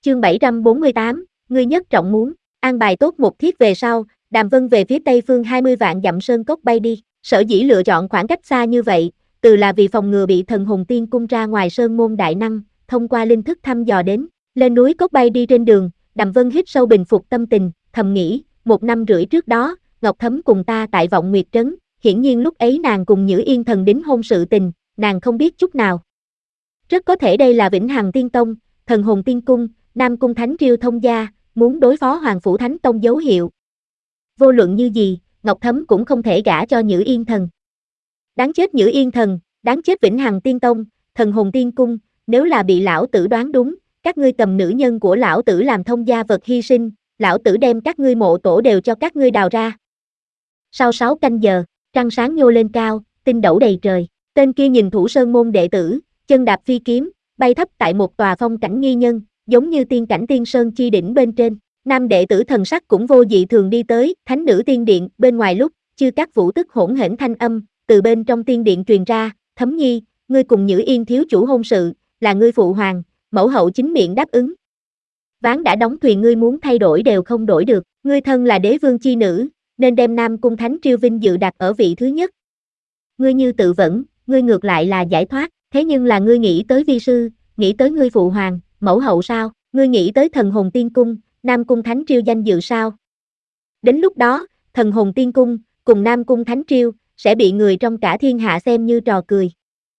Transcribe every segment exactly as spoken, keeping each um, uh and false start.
Chương bảy trăm bốn mươi tám, ngươi nhất trọng muốn, an bài tốt một thiết về sau, Đàm Vân về phía tây phương hai mươi vạn dặm sơn cốc bay đi, sở dĩ lựa chọn khoảng cách xa như vậy, từ là vì phòng ngừa bị thần hồn tiên cung ra ngoài sơn môn đại năng, thông qua linh thức thăm dò đến, lên núi cốc bay đi trên đường, Đàm Vân hít sâu bình phục tâm tình, thầm nghĩ, một năm rưỡi trước đó, Ngọc Thấm cùng ta tại Vọng Nguyệt Trấn, hiển nhiên lúc ấy nàng cùng Nhữ Yên Thần đính hôn sự tình, nàng không biết chút nào. Rất có thể đây là Vĩnh Hằng Tiên Tông, Thần Hồn Tiên Cung, Nam Cung Thánh Triều thông gia, muốn đối phó Hoàng Phủ Thánh Tông dấu hiệu. Vô luận như gì, Ngọc Thấm cũng không thể gả cho Nhữ Yên Thần. Đáng chết Nhữ Yên Thần, đáng chết Vĩnh Hằng Tiên Tông, Thần Hồn Tiên Cung, nếu là bị lão tử đoán đúng, các ngươi cầm nữ nhân của lão tử làm thông gia vật hy sinh, lão tử đem các ngươi mộ tổ đều cho các ngươi đào ra. Sau sáu canh giờ, trăng sáng nhô lên cao, tinh đẩu đầy trời, tên kia nhìn Thủ Sơn môn đệ tử, chân đạp phi kiếm, bay thấp tại một tòa phong cảnh nghi nhân, giống như tiên cảnh tiên sơn chi đỉnh bên trên. Nam đệ tử thần sắc cũng vô dị thường đi tới, thánh nữ tiên điện, bên ngoài lúc, chư các vũ tức hỗn hển thanh âm, từ bên trong tiên điện truyền ra, Thấm Nhi, ngươi cùng Nhữ Yên thiếu chủ hôn sự, là ngươi phụ hoàng, mẫu hậu chính miệng đáp ứng. Ván đã đóng thuyền ngươi muốn thay đổi đều không đổi được, ngươi thân là đế vương chi nữ, nên đem Nam Cung Thánh Triều vinh dự đặt ở vị thứ nhất. Ngươi như tự vẫn, ngươi ngược lại là giải thoát, thế nhưng là ngươi nghĩ tới vi sư, nghĩ tới ngươi phụ hoàng, mẫu hậu sao, ngươi nghĩ tới Thần Hồn Tiên Cung, Nam Cung Thánh Triều danh dự sao? Đến lúc đó, Thần Hồn Tiên Cung, cùng Nam Cung Thánh Triều, sẽ bị người trong cả thiên hạ xem như trò cười.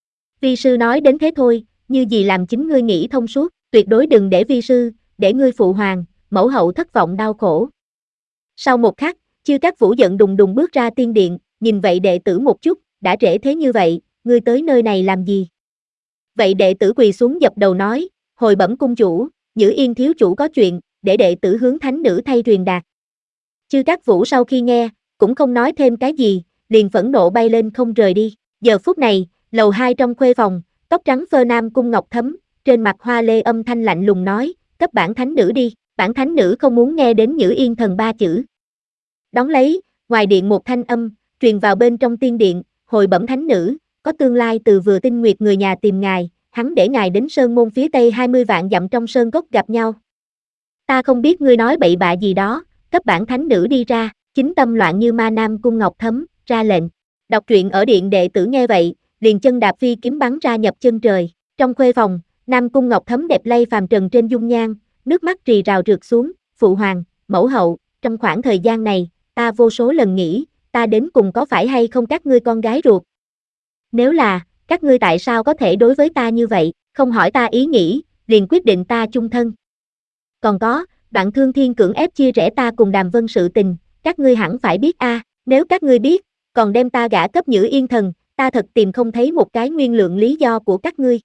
Vi sư nói đến thế thôi, như gì làm chính ngươi nghĩ thông suốt, tuyệt đối đừng để vi sư, để ngươi phụ hoàng, mẫu hậu thất vọng đau khổ. Sau một khắc, chư các vũ giận đùng đùng bước ra tiên điện, nhìn vậy đệ tử một chút, đã trễ thế như vậy, ngươi tới nơi này làm gì? Vậy đệ tử quỳ xuống dập đầu nói, hồi bẩm cung chủ, Nhữ Yên thiếu chủ có chuyện, để đệ tử hướng thánh nữ thay truyền đạt. Chư các vũ sau khi nghe, cũng không nói thêm cái gì, liền phẫn nộ bay lên không rời đi. Giờ phút này, lầu hai trong khuê phòng, tóc trắng phơ Nam Cung Ngọc Thấm, trên mặt hoa lê âm thanh lạnh lùng nói, cấp bản thánh nữ đi, bản thánh nữ không muốn nghe đến Nhữ Yên Thần ba chữ. Đón lấy, ngoài điện một thanh âm, truyền vào bên trong tiên điện, hồi bẩm thánh nữ, có tương lai từ Vừa Tinh Nguyệt người nhà tìm ngài, hắn để ngài đến sơn môn phía tây hai mươi vạn dặm trong sơn cốc gặp nhau. Ta không biết ngươi nói bậy bạ gì đó, cấp bản thánh nữ đi ra, chính tâm loạn như ma Nam Cung Ngọc Thấm, ra lệnh. Đọc truyện ở điện đệ tử nghe vậy, liền chân đạp phi kiếm bắn ra nhập chân trời, trong khuê phòng, Nam Cung Ngọc Thấm đẹp lay phàm trần trên dung nhan, nước mắt rì rào rượt xuống, phụ hoàng, mẫu hậu, trong khoảng thời gian này, ta vô số lần nghĩ, ta đến cùng có phải hay không các ngươi con gái ruột? Nếu là, các ngươi tại sao có thể đối với ta như vậy, không hỏi ta ý nghĩ, liền quyết định ta chung thân? Còn có, Đoạn Thương Thiên cưỡng ép chia rẽ ta cùng Đàm Vân sự tình, các ngươi hẳn phải biết a, nếu các ngươi biết, còn đem ta gả cấp Nhữ Yên Thần, ta thật tìm không thấy một cái nguyên lượng lý do của các ngươi.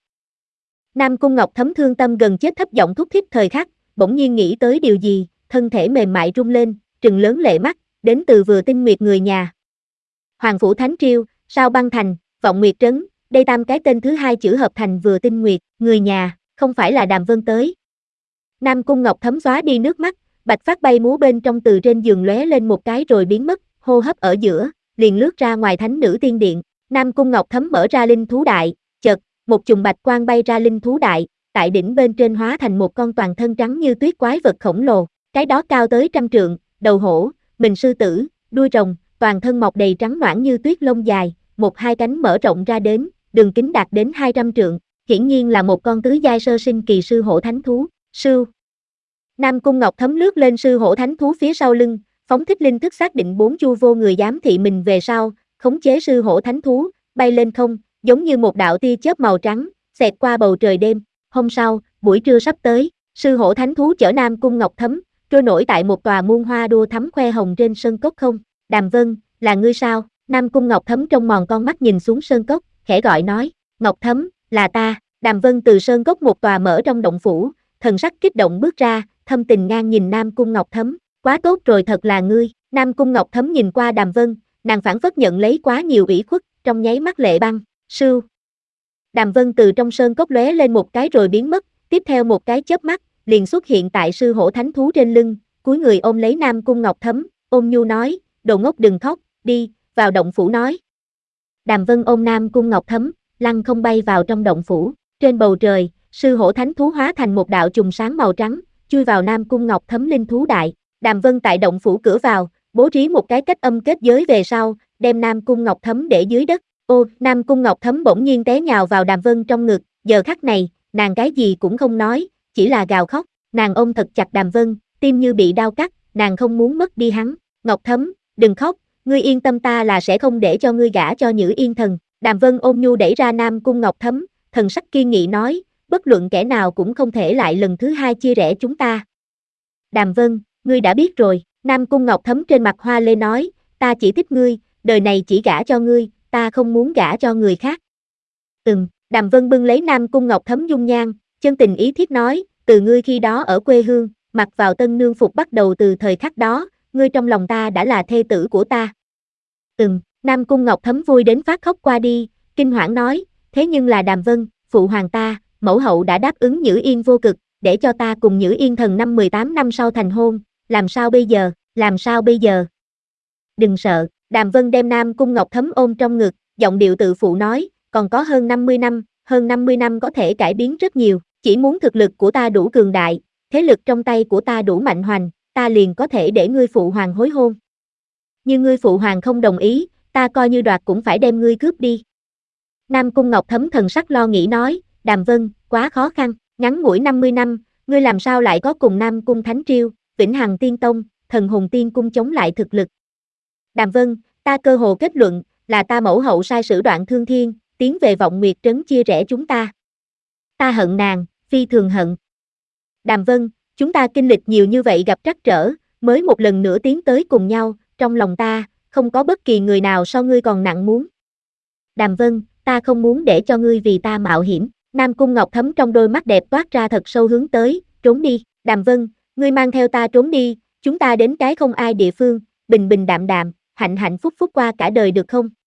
Nam Cung Ngọc Thấm thương tâm gần chết thấp giọng thúc thiết thời khắc, bỗng nhiên nghĩ tới điều gì, thân thể mềm mại rung lên, trừng lớn lệ mắt, đến từ Vừa Tinh Nguyệt người nhà. Hoàng Phủ Thánh Triều, Sao Băng Thành, Vọng Nguyệt Trấn, đây tam cái tên thứ hai chữ hợp thành Vừa Tinh Nguyệt, người nhà, không phải là Đàm Vân tới. Nam Cung Ngọc Thấm xóa đi nước mắt, bạch phát bay múa bên trong từ trên giường lóe lên một cái rồi biến mất, hô hấp ở giữa, liền lướt ra ngoài thánh nữ tiên điện. Nam Cung Ngọc Thấm mở ra linh thú đại, chợt, một chùm bạch quang bay ra linh thú đại, tại đỉnh bên trên hóa thành một con toàn thân trắng như tuyết quái vật khổng lồ, cái đó cao tới trăm trượng, đầu hổ, mình sư tử, đuôi rồng, toàn thân mọc đầy trắng noãn như tuyết lông dài, một hai cánh mở rộng ra đến, đường kính đạt đến hai trăm trượng, hiển nhiên là một con tứ giai sơ sinh kỳ sư hổ thánh thú. Sư Nam Cung Ngọc Thấm lướt lên sư hổ thánh thú phía sau lưng, phóng thích linh thức xác định bốn chu vô người giám thị mình về sau, khống chế sư hổ thánh thú, bay lên không, giống như một đạo tia chớp màu trắng, xẹt qua bầu trời đêm. Hôm sau, buổi trưa sắp tới, sư hổ thánh thú chở Nam Cung Ngọc Thấm, trôi nổi tại một tòa muôn hoa đua thắm khoe hồng trên sơn cốc không. Đàm Vân, là ngươi sao? Nam Cung Ngọc Thấm trong mòn con mắt nhìn xuống sơn cốc, khẽ gọi nói, Ngọc Thấm, là ta. Đàm Vân từ sơn cốc một tòa mở trong động phủ, thần sắc kích động bước ra, thâm tình ngang nhìn Nam Cung Ngọc Thấm, quá tốt rồi thật là ngươi. Nam Cung Ngọc Thấm nhìn qua Đàm Vân, nàng phản phất nhận lấy quá nhiều ủy khuất, trong nháy mắt lệ băng, sưu. Đàm Vân từ trong sơn cốc lóe lên một cái rồi biến mất, tiếp theo một cái chớp mắt, liền xuất hiện tại sư hổ thánh thú trên lưng, cúi người ôm lấy Nam Cung Ngọc Thấm, ôm nhu nói, đồ ngốc đừng khóc, đi, vào động phủ nói. Đàm Vân ôm Nam Cung Ngọc Thấm, lăng không bay vào trong động phủ, trên bầu trời, sư hổ thánh thú hóa thành một đạo chùm sáng màu trắng, chui vào Nam Cung Ngọc Thấm linh thú đại. Đàm Vân tại động phủ cửa vào, bố trí một cái cách âm kết giới về sau, đem Nam Cung Ngọc Thấm để dưới đất. Ô, Nam Cung Ngọc Thấm bỗng nhiên té nhào vào Đàm Vân trong ngực, giờ khắc này, nàng cái gì cũng không nói, chỉ là gào khóc, nàng ôm thật chặt Đàm Vân, tim như bị đau cắt, nàng không muốn mất đi hắn. Ngọc Thấm, đừng khóc, ngươi yên tâm, ta là sẽ không để cho ngươi gả cho Nhữ Yên Thần. Đàm Vân ôm nhu đẩy ra Nam Cung Ngọc Thấm, thần sắc kiên nghị nói, bất luận kẻ nào cũng không thể lại lần thứ hai chia rẽ chúng ta. Đàm Vân, ngươi đã biết rồi. Nam Cung Ngọc Thấm trên mặt hoa lê nói, ta chỉ thích ngươi, đời này chỉ gả cho ngươi, ta không muốn gả cho người khác. Ừm, Đàm Vân bưng lấy Nam Cung Ngọc Thấm dung nhan, chân tình ý thiết nói, từ ngươi khi đó ở quê hương, mặc vào tân nương phục bắt đầu từ thời khắc đó, ngươi trong lòng ta đã là thê tử của ta. Ừm, Nam Cung Ngọc Thấm vui đến phát khóc qua đi, kinh hoảng nói, thế nhưng là Đàm Vân, phụ hoàng ta, mẫu hậu đã đáp ứng Nhữ Yên vô cực, để cho ta cùng Nhữ Yên Thần năm mười tám năm sau thành hôn, làm sao bây giờ, làm sao bây giờ? Đừng sợ, Đàm Vân đem Nam Cung Ngọc Thấm ôm trong ngực, giọng điệu tự phụ nói, còn có hơn năm mươi năm, hơn năm mươi năm có thể cải biến rất nhiều, chỉ muốn thực lực của ta đủ cường đại, thế lực trong tay của ta đủ mạnh hoành, ta liền có thể để ngươi phụ hoàng hối hôn. Nhưng ngươi phụ hoàng không đồng ý, ta coi như đoạt cũng phải đem ngươi cướp đi. Nam Cung Ngọc Thấm thần sắc lo nghĩ nói, Đàm Vân, quá khó khăn, ngắn ngủi năm mươi năm, ngươi làm sao lại có cùng Nam Cung Thánh Triêu, Vĩnh Hằng Tiên Tông, Thần Hồn Tiên Cung chống lại thực lực. Đàm Vân, ta cơ hồ kết luận, là ta mẫu hậu sai sử Đoạn Thương Thiên, tiến về Vọng Nguyệt Trấn chia rẽ chúng ta. Ta hận nàng, phi thường hận. Đàm Vân, chúng ta kinh lịch nhiều như vậy gặp trắc trở, mới một lần nữa tiến tới cùng nhau, trong lòng ta, không có bất kỳ người nào so ngươi còn nặng muốn. Đàm Vân, ta không muốn để cho ngươi vì ta mạo hiểm. Nam Cung Ngọc Thấm trong đôi mắt đẹp toát ra thật sâu hướng tới, trốn đi. Đàm Vân, ngươi mang theo ta trốn đi, chúng ta đến cái không ai địa phương, bình bình đạm đạm, hạnh hạnh phúc phúc qua cả đời được không?